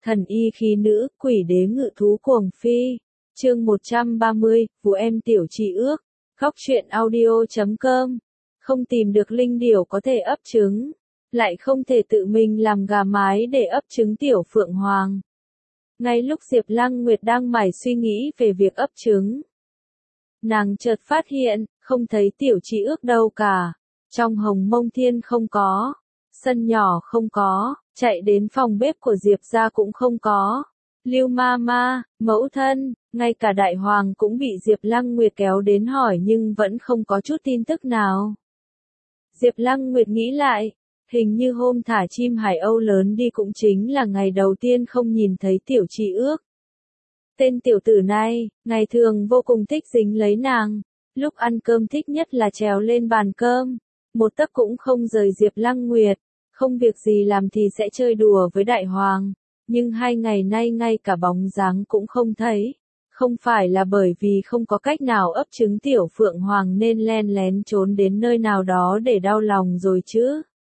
Thần y khí nữ, quỷ đế ngự thú cuồng phi. Chương 130, Vụ em tiểu chị ước. Góc truyện audio.com. Không tìm được linh điểu có thể ấp trứng, lại không thể tự mình làm gà mái để ấp trứng tiểu phượng hoàng. Ngay lúc Diệp Lăng Nguyệt đang mải suy nghĩ về việc ấp trứng, nàng chợt phát hiện, không thấy tiểu chị ước đâu cả. Trong Hồng Mông Thiên không có, sân nhỏ không có, chạy đến phòng bếp của Diệp gia cũng không có. Lưu Mama, mẫu thân, ngay cả đại hoàng cũng bị Diệp Lăng Nguyệt kéo đến hỏi nhưng vẫn không có chút tin tức nào. Diệp Lăng Nguyệt nghĩ lại, hình như hôm thả chim Hải Âu lớn đi cũng chính là ngày đầu tiên không nhìn thấy tiểu chị ước. Tên tiểu tử này, ngày thường vô cùng thích dính lấy nàng, lúc ăn cơm thích nhất là trèo lên bàn cơm, một tấc cũng không rời Diệp Lăng Nguyệt, không việc gì làm thì sẽ chơi đùa với đại hoàng, nhưng 2 ngày nay ngay cả bóng dáng cũng không thấy. Không phải là bởi vì không có cách nào ấp trứng tiểu phượng hoàng nên len lén trốn đến nơi nào đó để đau lòng rồi chứ.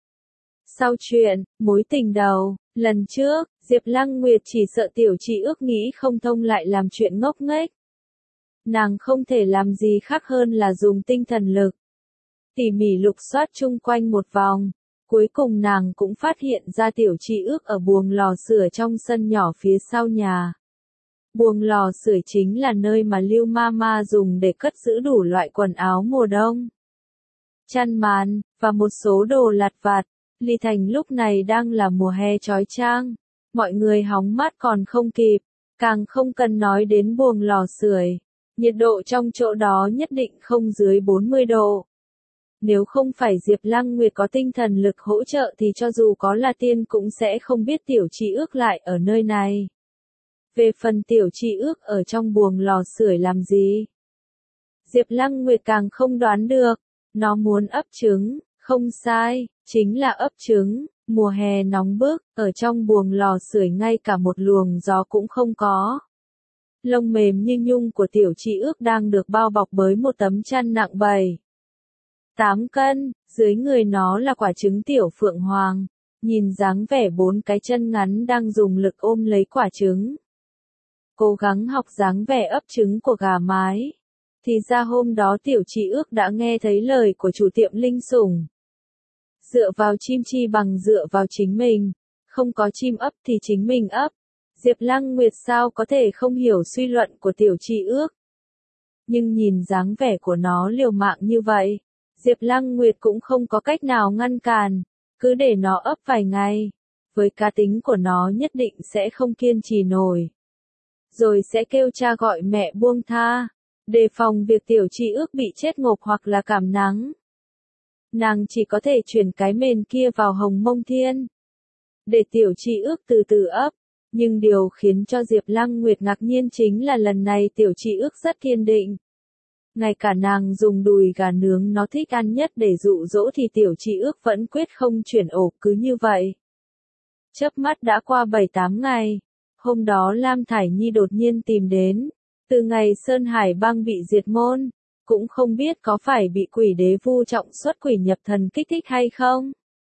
Sau chuyện, mối tình đầu, lần trước, Diệp Lăng Nguyệt chỉ sợ tiểu chị ước nghĩ không thông lại làm chuyện ngốc nghếch. Nàng không thể làm gì khác hơn là dùng tinh thần lực tỉ mỉ lục soát chung quanh một vòng. Cuối cùng nàng cũng phát hiện ra tiểu chị ước ở buồng lò sưởi trong sân nhỏ phía sau nhà. Buồng lò sưởi chính là nơi mà Lưu Mama dùng để cất giữ đủ loại quần áo mùa đông, chăn màn, và một số đồ lặt vặt. Ly Thành lúc này đang là mùa hè chói chang, mọi người hóng mát còn không kịp, càng không cần nói đến buồng lò sưởi. Nhiệt độ trong chỗ đó nhất định không dưới 40 độ. Nếu không phải Diệp Lăng Nguyệt có tinh thần lực hỗ trợ thì cho dù có là tiên cũng sẽ không biết tiểu chị ước lại ở nơi này. Về phần tiểu chị ước ở trong buồng lò sưởi làm gì? Diệp Lăng Nguyệt càng không đoán được, nó muốn ấp trứng, không sai, chính là ấp trứng. Mùa hè nóng bức, ở trong buồng lò sưởi ngay cả một luồng gió cũng không có. Lông mềm như nhung của tiểu chị ước đang được bao bọc bởi một tấm chăn nặng 7-8 cân, dưới người nó là quả trứng tiểu phượng hoàng, nhìn dáng vẻ 4 cái chân ngắn đang dùng lực ôm lấy quả trứng. Cố gắng học dáng vẻ ấp trứng của gà mái. Thì ra hôm đó tiểu chị ước đã nghe thấy lời của chủ tiệm linh sủng. Dựa vào chim chi bằng dựa vào chính mình, không có chim ấp thì chính mình ấp. Diệp Lăng Nguyệt sao có thể không hiểu suy luận của tiểu chị ước. Nhưng nhìn dáng vẻ của nó liều mạng như vậy, Diệp Lăng Nguyệt cũng không có cách nào ngăn cản, cứ để nó ấp vài ngày. Với cá tính của nó nhất định sẽ không kiên trì nổi. Rồi sẽ kêu cha gọi mẹ buông tha, đề phòng việc tiểu chị ước bị chết ngộp hoặc là cảm nắng. Nàng chỉ có thể chuyển cái mền kia vào Hồng Mông Thiên, để tiểu chị ước từ từ ấp. Nhưng điều khiến cho Diệp Lăng Nguyệt ngạc nhiên chính là lần này tiểu chị ước rất kiên định. Ngay cả nàng dùng đùi gà nướng nó thích ăn nhất để dụ dỗ thì tiểu chị ước vẫn quyết không chuyển ổ cứ như vậy. Chớp mắt đã qua 7-8 ngày. Hôm đó Lam Thải Nhi đột nhiên tìm đến. Từ ngày Sơn Hải Bang bị diệt môn, cũng không biết có phải bị quỷ đế Vu Trọng Xuất quỷ nhập thần kích thích hay không.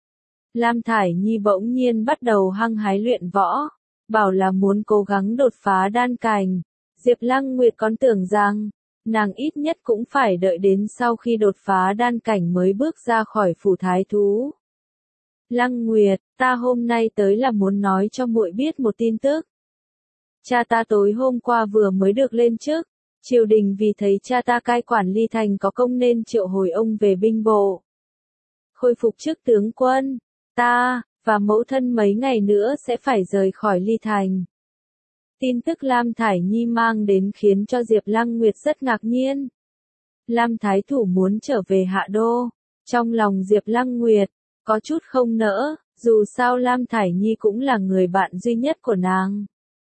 Lam Thải Nhi bỗng nhiên bắt đầu hăng hái luyện võ, bảo là muốn cố gắng đột phá đan cảnh. Diệp Lăng Nguyệt còn tưởng rằng, nàng ít nhất cũng phải đợi đến sau khi đột phá đan cảnh mới bước ra khỏi phủ thái thú. Lăng Nguyệt, ta hôm nay tới là muốn nói cho muội biết một tin tức. Cha ta tối hôm qua vừa mới được lên chức, triều đình vì thấy cha ta cai quản Ly Thành có công nên triệu hồi ông về binh bộ, khôi phục chức tướng quân. Ta và mẫu thân mấy ngày nữa sẽ phải rời khỏi Ly Thành. Tin tức Lam Thải Nhi mang đến khiến cho Diệp Lăng Nguyệt rất ngạc nhiên. Lam Thái Thủ muốn trở về Hạ Đô. Trong lòng Diệp Lăng Nguyệt có chút không nỡ, dù sao Lam Thải Nhi cũng là người bạn duy nhất của nàng.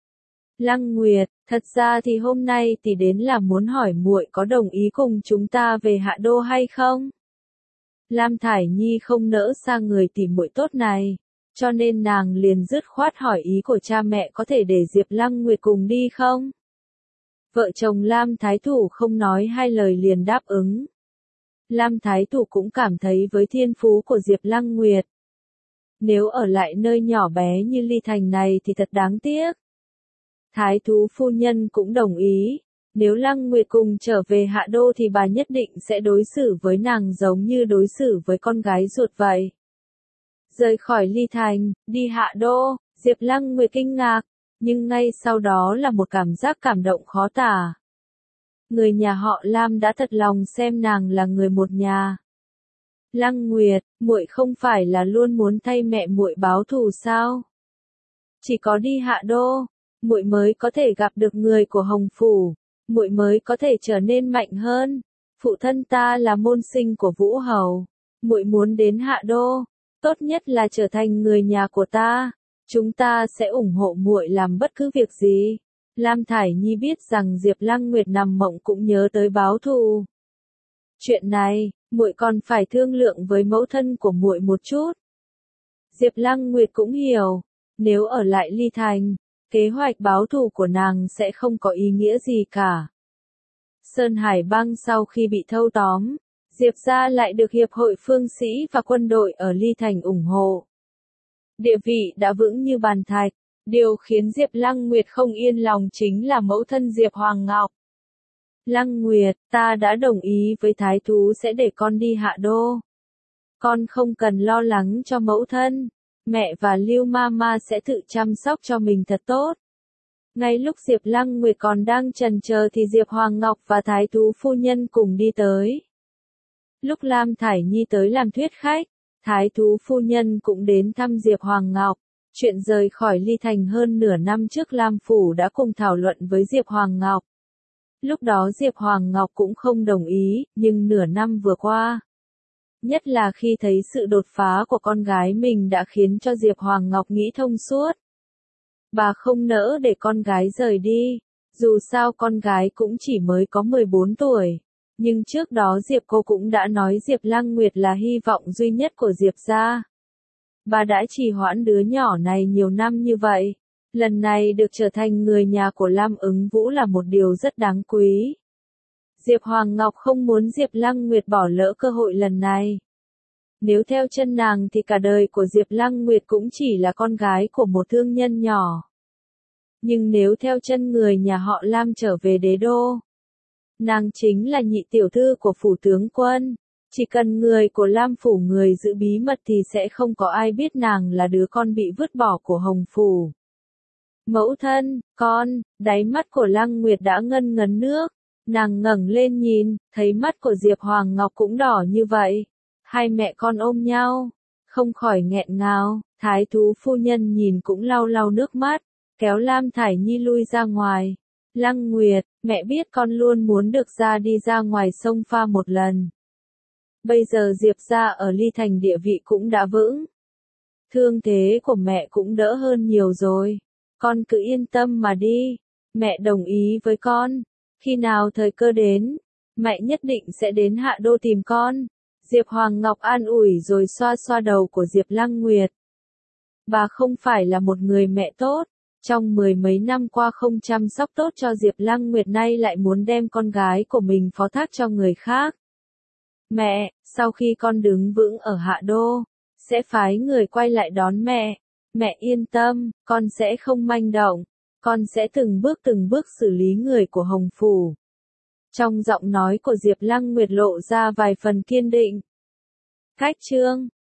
Lăng Nguyệt, thật ra thì hôm nay tỷ đến là muốn hỏi muội có đồng ý cùng chúng ta về Hạ Đô hay không? Lam Thải Nhi không nỡ xa người tỷ muội tốt này, cho nên nàng liền dứt khoát hỏi ý của cha mẹ có thể để Diệp Lăng Nguyệt cùng đi không? Vợ chồng Lam Thái Thủ không nói hai lời liền đáp ứng. Lam Thái Thủ cũng cảm thấy với thiên phú của Diệp Lăng Nguyệt, nếu ở lại nơi nhỏ bé như Ly Thành này thì thật đáng tiếc. Thái thú phu nhân cũng đồng ý, nếu Lăng Nguyệt cùng trở về Hạ Đô thì bà nhất định sẽ đối xử với nàng giống như đối xử với con gái ruột vậy. Rời khỏi Ly Thành, đi Hạ Đô, Diệp Lăng Nguyệt kinh ngạc, nhưng ngay sau đó là một cảm giác cảm động khó tả. Người nhà họ Lam đã thật lòng xem nàng là người một nhà. Lăng Nguyệt, muội không phải là luôn muốn thay mẹ muội báo thù sao? Chỉ có đi Hạ Đô, muội mới có thể gặp được người của Hồng phủ, muội mới có thể trở nên mạnh hơn. Phụ thân ta là môn sinh của Vũ Hầu, muội muốn đến Hạ Đô, tốt nhất là trở thành người nhà của ta. Chúng ta sẽ ủng hộ muội làm bất cứ việc gì. Lam Thải Nhi biết rằng Diệp Lăng Nguyệt nằm mộng cũng nhớ tới báo thù. Chuyện này, muội còn phải thương lượng với mẫu thân của muội một chút. Diệp Lăng Nguyệt cũng hiểu, nếu ở lại Ly Thành, kế hoạch báo thù của nàng sẽ không có ý nghĩa gì cả. Sơn Hải Bang sau khi bị thâu tóm, Diệp gia lại được Hiệp hội Phương sĩ và quân đội ở Ly Thành ủng hộ. Địa vị đã vững như bàn thạch, điều khiến Diệp Lăng Nguyệt không yên lòng chính là mẫu thân Diệp Hoàng Ngọc. Lăng Nguyệt, ta đã đồng ý với thái thú sẽ để con đi Hạ Đô. Con không cần lo lắng cho mẫu thân, mẹ và Lưu Mama sẽ tự chăm sóc cho mình thật tốt. Ngay lúc Diệp Lăng Nguyệt còn đang chần chờ thì Diệp Hoàng Ngọc và thái thú phu nhân cùng đi tới. Lúc Lam Thải Nhi tới làm thuyết khách, thái thú phu nhân cũng đến thăm Diệp Hoàng Ngọc. Chuyện rời khỏi Ly Thành hơn nửa năm trước Lam Phủ đã cùng thảo luận với Diệp Hoàng Ngọc. Lúc đó Diệp Hoàng Ngọc cũng không đồng ý, nhưng nửa năm vừa qua, nhất là khi thấy sự đột phá của con gái mình đã khiến cho Diệp Hoàng Ngọc nghĩ thông suốt. Bà không nỡ để con gái rời đi, dù sao con gái cũng chỉ mới có 14 tuổi. Nhưng trước đó Diệp cô cũng đã nói Diệp Lăng Nguyệt là hy vọng duy nhất của Diệp gia. Bà đã trì hoãn đứa nhỏ này nhiều năm như vậy. Lần này được trở thành người nhà của Lam Ứng Vũ là một điều rất đáng quý. Diệp Hoàng Ngọc không muốn Diệp Lăng Nguyệt bỏ lỡ cơ hội lần này. Nếu theo chân nàng thì cả đời của Diệp Lăng Nguyệt cũng chỉ là con gái của một thương nhân nhỏ. Nhưng nếu theo chân người nhà họ Lam trở về đế đô, nàng chính là nhị tiểu thư của phủ tướng quân. Chỉ cần người của Lam phủ người giữ bí mật thì sẽ không có ai biết nàng là đứa con bị vứt bỏ của Hồng phủ. Mẫu thân, con, đáy mắt của Lăng Nguyệt đã ngân ngấn nước. Nàng ngẩng lên nhìn, thấy mắt của Diệp Hoàng Ngọc cũng đỏ như vậy. Hai mẹ con ôm nhau, không khỏi nghẹn ngào. Thái thú phu nhân nhìn cũng lau lau nước mắt, kéo Lam Thải Nhi lui ra ngoài. Lăng Nguyệt, mẹ biết con luôn muốn được đi ra ngoài sông pha một lần. Bây giờ Diệp gia ở Ly Thành địa vị cũng đã vững. Thương thế của mẹ cũng đỡ hơn nhiều rồi. Con cứ yên tâm mà đi. Mẹ đồng ý với con. Khi nào thời cơ đến, mẹ nhất định sẽ đến Hạ Đô tìm con. Diệp Hoàng Ngọc an ủi rồi xoa xoa đầu của Diệp Lăng Nguyệt. Bà không phải là một người mẹ tốt. Trong 10 mấy năm qua không chăm sóc tốt cho Diệp Lăng Nguyệt, nay lại muốn đem con gái của mình phó thác cho người khác. Mẹ, sau khi con đứng vững ở Hạ Đô, sẽ phái người quay lại đón mẹ. Mẹ yên tâm, con sẽ không manh động. Con sẽ từng bước xử lý người của Hồng phủ. Trong giọng nói của Diệp Lăng Nguyệt lộ ra vài phần kiên định. Khách chương